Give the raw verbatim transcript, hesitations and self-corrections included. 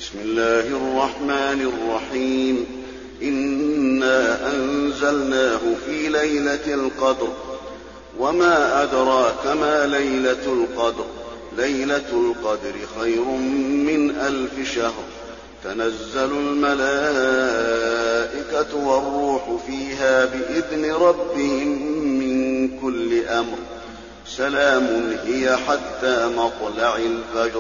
بسم الله الرحمن الرحيم إنا أنزلناه في ليلة القدر وما أدراك ما ليلة القدر ليلة القدر خير من ألف شهر تنزل الملائكة والروح فيها بإذن ربهم من كل أمر سلام هي حتى مطلع الفجر